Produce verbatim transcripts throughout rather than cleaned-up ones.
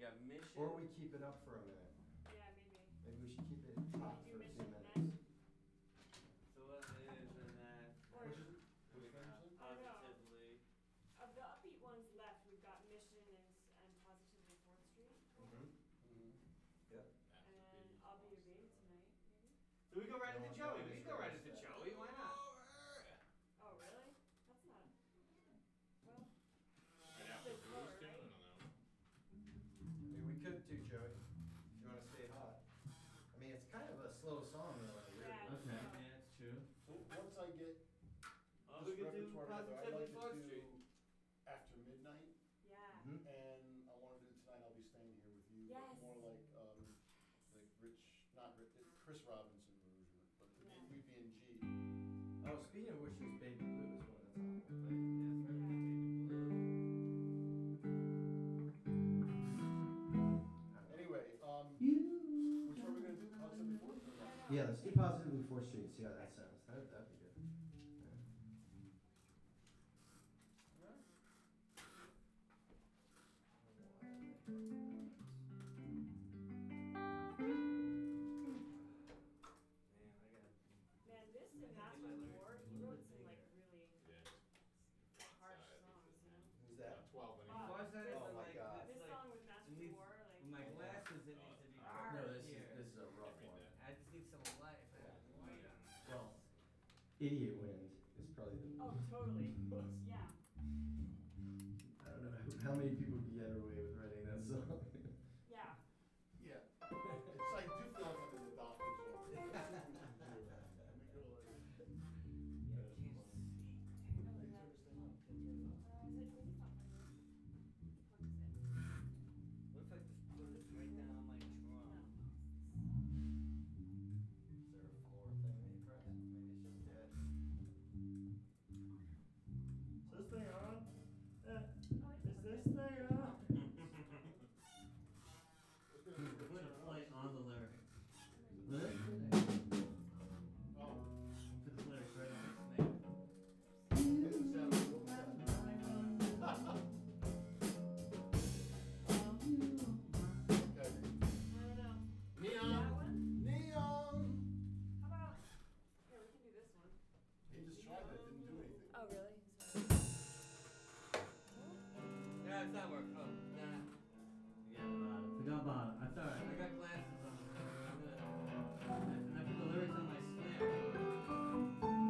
got Mission. Or we keep it up for a minute. Yeah, maybe. Maybe we should keep it hot Do for a few Mission minutes. next. So what is in that? Or, Which is, We which got one? Positively. of the upbeat ones left, we've got Mission and, s- and Positively fourth Street. Mm-hmm. Mhm. Yep. And I'll Be Your Baby Tonight, maybe? So we go right No, into no, Joey. We it's can go right not into that. Joey. Why not? Oh, really? That's not, well, Right after It's Bruce lower, too? I right? don't know. I mean, we could do Joey, if you wanna stay hot. I mean, it's kind of a slow song though, in a weird Yeah. way. Okay. So- Yeah, it's true. So once I get Oh, this we could do repertoire together, I'd Positively like fourth to Street. do After Midnight, yeah. Mhm. and I wanna do Tonight I'll Be Staying Here With You, Yes. but more like, um, like Rich, not Rich, Chris Robinson version, but Yeah. we'd be in G. Oh, speaking of which, there's Baby Blue as well, that's awful. Right. That's right. Baby Blue. Anyway, um, which one are we gonna do, Concept before? Yeah, let's do Positively Fourth Street, see how that sounds. That, that'd be good. Yeah. Man, I got. Man, this and I think Master my of lyrics War, are a he little wrote bit some like bigger. really Yeah. harsh Side, songs, you know? Who's that? About twelve Uh, anyway. Far side is Oh the, my like, God. it's This like, song with Master it of needs- War, like. with my glasses, it needs to be dark No, this is, here. this is a rough Can't read one. that. I just need some light. If I have white on. Well, Idiot Wind is probably the. Oh, totally. Yeah. I don't know how- how many people could get away with writing that song. Yeah. Yeah, it's like, do feel like I'm in the doctor's office. We go like- Yeah, I can't see. Hey, turn this thing on, can't turn it on. Uh, is it, maybe it's not plugged in. Plug this in. What if I just put this right down on my drum? Is there a floor thing they press? Maybe it's just dead. Is this thing on? Eh, Oh, it's is this plugged in. thing on? It's gonna be a good turn Play on the lyrics. Really? Oh, Put the lyrics right on the snare. it's the sound, it's the sound. Okay. I don't know. That Neon, one? neon. How about, here, we can do this one. He just tried that, didn't do anything. Oh, really? Yeah, it's not working. Oh, nah. Forget about it. Forgot about it. That's alright. I got glasses on. I'm good. And I put the lyrics on my snare.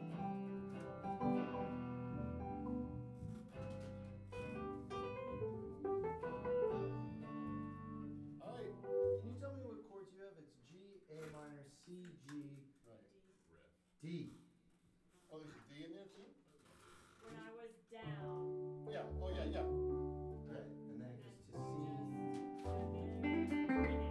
Alright, Can you tell me what chords you have? It's G, A minor, C, G, right. Riff. D. Oh, there's a D in there too? When I was down. Yeah, oh yeah, yeah. Right, and then it goes to C. And just, and then,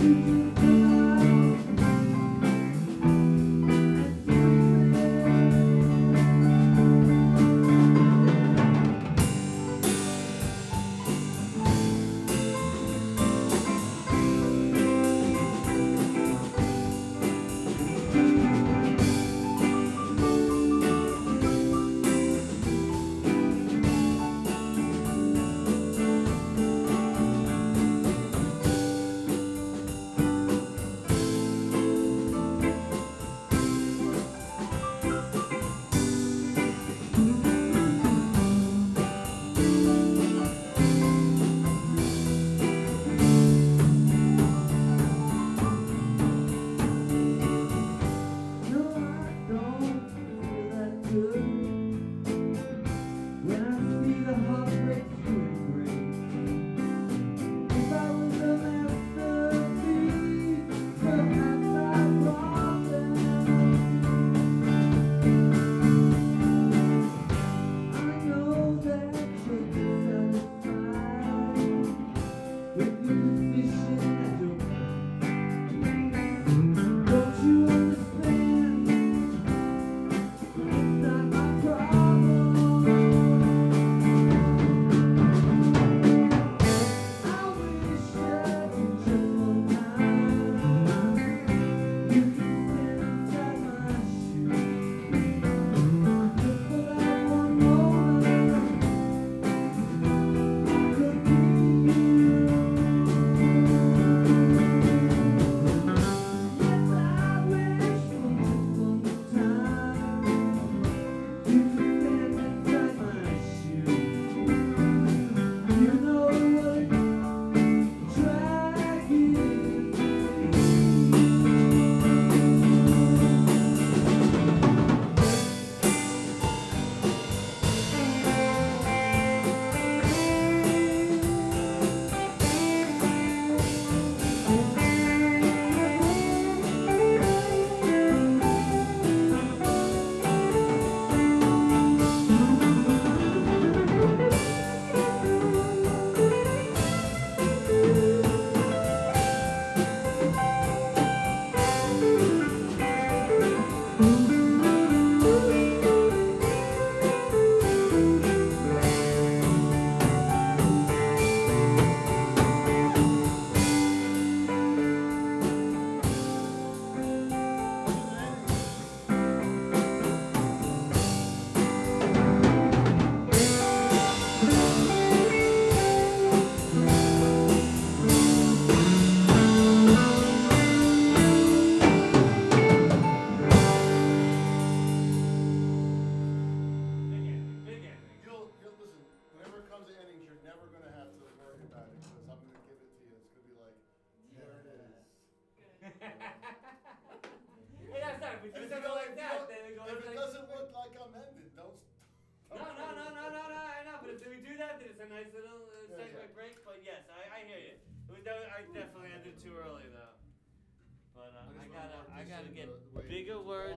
Hey, that's not. If we do And if you something don't- like if you that, don't- then it goes If it like. doesn't look like I'm ended, don't. No, no, no, no, no, no. I know, but if we do that, then it's a nice little uh, Yeah, segue yeah. break. But yes, I, I hear you. It was, that, I definitely ended too early though. But uh, I I just gotta, wanna I gotta audition get the- the way bigger it's words.